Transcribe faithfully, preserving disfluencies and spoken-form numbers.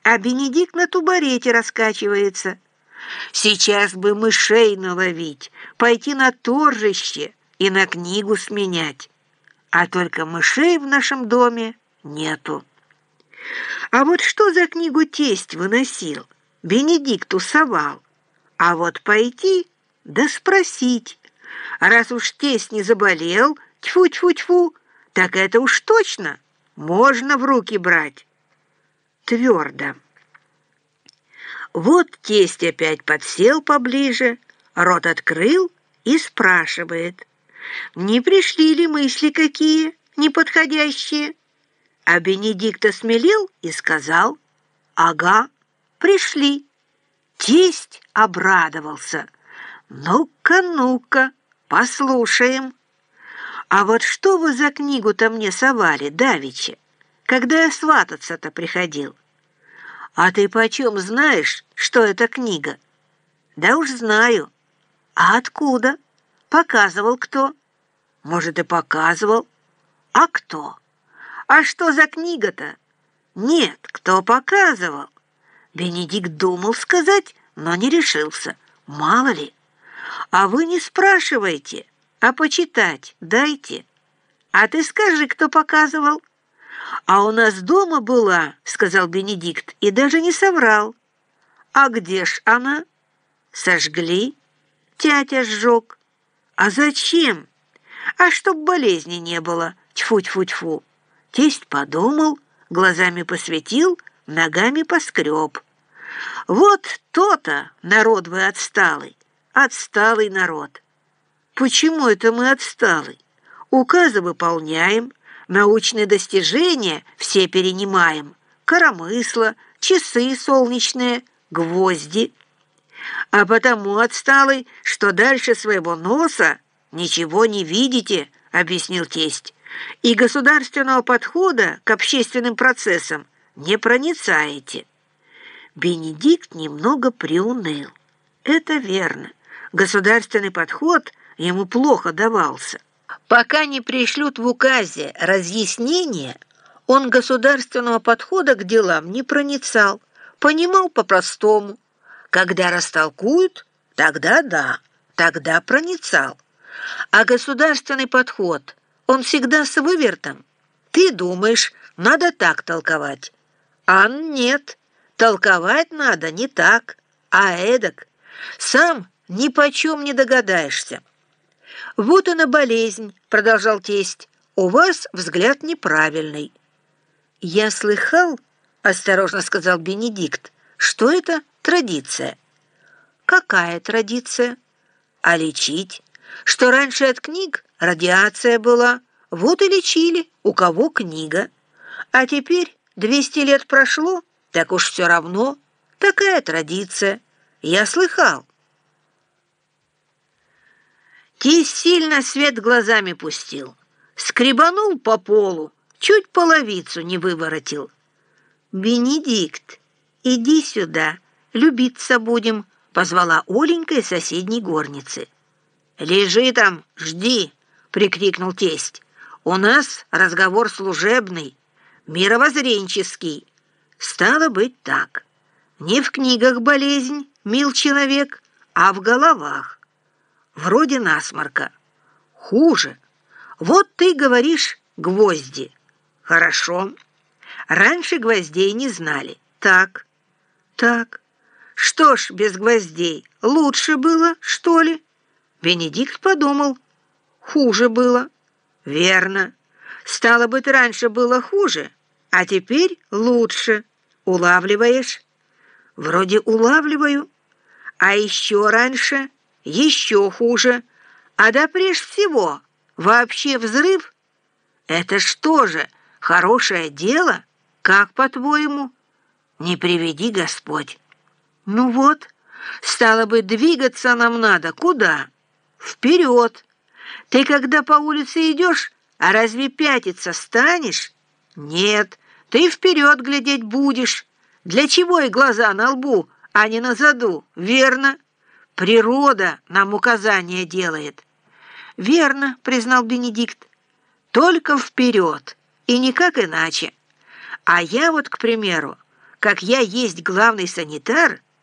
а Бенедикт на тубарете раскачивается. Сейчас бы мышей наловить, пойти на торжище и на книгу сменять. А только мышей в нашем доме нету. А вот что за книгу тесть выносил, Бенедикту совал. А вот пойти да спросить. Раз уж тесть не заболел, тьфу-тьфу-тьфу, так это уж точно можно в руки брать. Твердо. Вот тесть опять подсел поближе, рот открыл и спрашивает, не пришли ли мысли какие неподходящие? А Бенедикт осмелел и сказал, ага, пришли. Тесть обрадовался. Ну-ка, ну-ка, послушаем. А вот что вы за книгу-то мне совали давеча, когда я свататься-то приходил? А ты почем знаешь, что это книга? Да уж знаю. А откуда? Показывал кто? Может, и показывал. А кто? А что за книга-то? Нет, кто показывал? Бенедикт думал сказать, но не решился. Мало ли. А вы не спрашивайте, а почитать дайте. А ты скажи, кто показывал. А у нас дома была, сказал Бенедикт, и даже не соврал. А где ж она? Сожгли. Тятя сжег. А зачем? А чтоб болезни не было. Тьфу-тьфу-тьфу. Тесть подумал, глазами посветил, ногами поскреб. Вот то-то, народ вы отсталый, отсталый народ. Почему это мы отсталый? Указы выполняем, научные достижения все перенимаем, коромысла, часы солнечные, гвозди. А потому отсталый, что дальше своего носа ничего не видите, объяснил тесть, и государственного подхода к общественным процессам не проницаете. Бенедикт немного приуныл. Это верно. Государственный подход ему плохо давался. Пока не пришлют в указе разъяснения, он государственного подхода к делам не проницал, понимал по-простому. Когда растолкуют, тогда да, тогда проницал. А государственный подход, он всегда с вывертом. Ты думаешь, надо так толковать. А нет, толковать надо не так, а эдак. Сам ни почем не догадаешься. Вот она болезнь, продолжал тесть. У вас взгляд неправильный. Я слыхал, осторожно сказал Бенедикт, что это традиция. Какая традиция? А лечить? Что раньше от книг радиация была, вот и лечили, у кого книга. А теперь двести лет прошло, так уж все равно. Такая традиция. Я слыхал. Тесть сильно свет глазами пустил. Скребанул по полу, чуть половицу не выворотил. «Бенедикт, иди сюда, любиться будем», — позвала Оленька из соседней горницы. «Лежи там, жди», — прикрикнул тесть. «У нас разговор служебный, мировоззренческий. Стало быть так. Не в книгах болезнь, мил человек, а в головах. Вроде насморка. Хуже. Вот ты говоришь гвозди. Хорошо. Раньше гвоздей не знали. Так. Так. Что ж, без гвоздей лучше было, что ли?» Бенедикт подумал. Хуже было. Верно. Стало быть, раньше было хуже, а теперь лучше. Улавливаешь? Вроде улавливаю. А еще раньше еще хуже. А да прежде всего вообще взрыв? Это что же, хорошее дело? Как, по-твоему? Не приведи Господь. Ну вот, стало быть, двигаться нам надо. Куда? Вперед. Ты когда по улице идешь, а разве пятиться станешь? Нет, ты вперед глядеть будешь. Для чего и глаза на лбу, а не на заду, верно? Природа нам указания делает. Верно, признал Бенедикт. Только вперед, и никак иначе. А я вот, к примеру, как я есть главный санитар,